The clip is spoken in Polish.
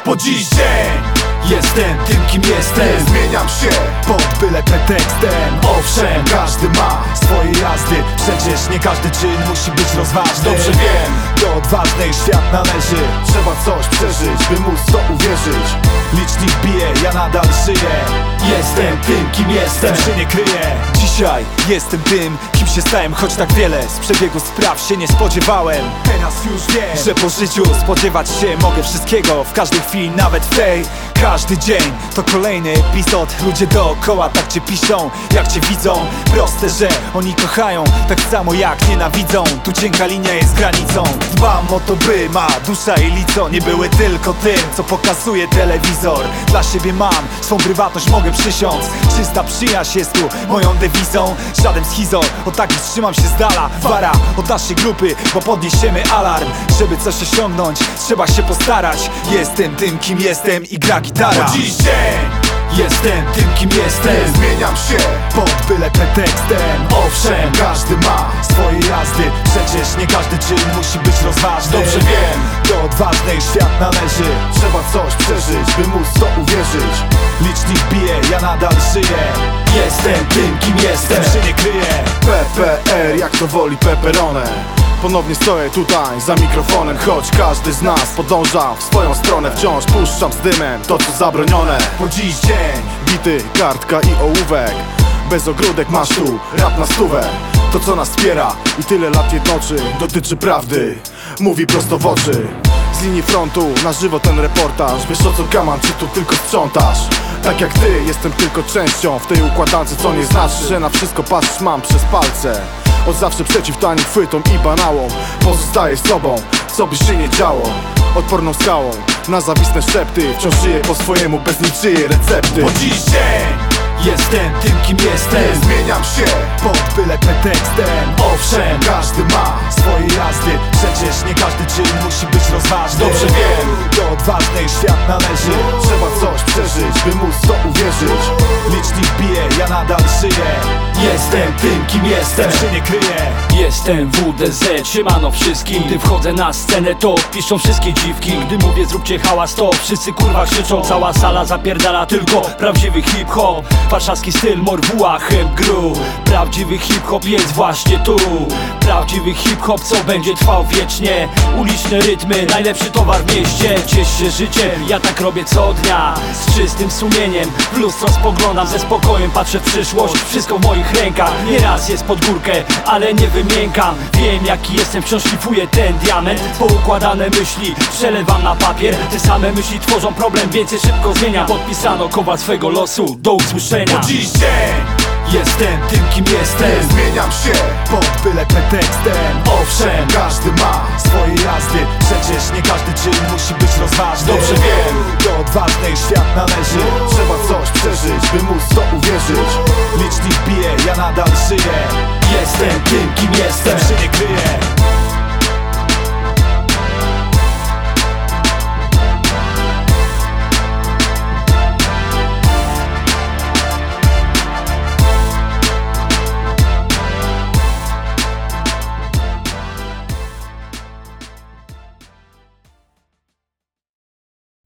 po dziś dzień. Jestem tym, kim jestem, nie zmieniam się pod byle pretekstem. Owszem, każdy ma swoje jazdy, przecież nie każdy czyn musi być rozważny. Dobrze wiem, do odważnej świat należy. trzeba coś przeżyć, by móc w to uwierzyć. Licznik bije, ja nadal żyję. Jestem tym, kim jestem, się nie kryję. Dzisiaj jestem tym, kim się stałem, choć tak wiele z przebiegu spraw się nie spodziewałem. Teraz już wiem, że po życiu spodziewać się mogę wszystkiego, w każdej chwili, nawet w tej. Każdy dzień to kolejny epizod. Ludzie dookoła tak cię piszą, jak cię widzą. Proste, że oni kochają tak samo jak nienawidzą. Tu cienka linia jest granicą. Dbam o to, by ma dusza i lico nie były tylko tym, co pokazuje telewizor. Dla siebie mam swą prywatność, mogę przysiąc. Czysta przyjaźń jest tu moją dewizą. Żaden schizor, od takich trzymam się z dala. Wara od naszej grupy, bo podniesiemy alarm. Żeby coś osiągnąć, trzeba się postarać. Jestem tym, kim jestem i gra gitara. Po dziś dzień jestem tym, kim jestem, nie zmieniam się pod byle pretekstem. Owszem, każdy ma swoje jazdy, przecież nie każdy czyn musi być rozważny. Dobrze wiem, do odważnej świat należy. trzeba coś przeżyć, by móc w to uwierzyć. Licznik bije, ja nadal żyję. Jestem tym, kim jestem, się nie kryję. PPR, jak to woli Pepperone. Ponownie stoję tutaj za mikrofonem, choć każdy z nas podąża w swoją stronę. Wciąż puszczam z dymem to, co zabronione. Po dziś dzień Bity, kartka i ołówek, bez ogródek masz tu rap na stówę. To, co nas wspiera i tyle lat jednoczy, dotyczy prawdy, mówi prosto w oczy. Z linii frontu na żywo ten reportaż. Wiesz, o co gaman, czy tu tylko sprzątasz? Tak jak ty, jestem tylko częścią w tej układance, co nie znaczy, że na wszystko patrzysz mam przez palce. Od zawsze przeciw tanim chwytom i banałom, pozostaję sobą, co by się nie działo. Odporną skałą na zawisne szepty, wciąż żyję po swojemu, bez niczyjej recepty. po dziś dzień jestem tym, kim jestem, nie zmieniam się pod byle pretekstem. Owszem, każdy ma swoje jazdy, przecież nie każdy czyn musi być rozważny. Dobrze wiem, do odważnej świat należy. trzeba coś przeżyć, by móc w to uwierzyć. Licznik bije, ja nadal żyję. Jestem tym, kim jestem, się nie kryję. Jestem WDZ, siemano wszystkim. Gdy wchodzę na scenę, to piszą wszystkie dziwki. Gdy mówię zróbcie hałas, to wszyscy kurwa krzyczą. Cała sala zapierdala tylko prawdziwy hip-hop. Warszawski styl, morwuła, hemp gru. Prawdziwy hip-hop jest właśnie tu. Prawdziwy hip-hop, co będzie trwał wiecznie. Uliczne rytmy, najlepszy towar w mieście. Ciesz się życiem, ja tak robię co dnia. Z czystym sumieniem, w lustro spoglądam, ze spokojem patrzę w przyszłość. Wszystko w moich rękach, nieraz jest pod górkę, ale nie wymiękam. Wiem jaki jestem, wciąż szlifuję ten diament. Poukładane myśli przelewam na papier. Te same myśli tworzą problem, więc je szybko zmieniam. Podpisano kowal swego losu, do usłyszenia. Po dziś dzień jestem tym, kim jestem, Nie zmieniam się pod byle pretekstem. Owszem, każdy ma swoje jazdy, przecież nie każdy czyn musi być rozważny. Dobrze wiem, do odważnej świat należy. trzeba coś przeżyć, by móc w to uwierzyć. Licznik bije, ja nadal żyję. Jestem tym, kim jestem, się nie kryję.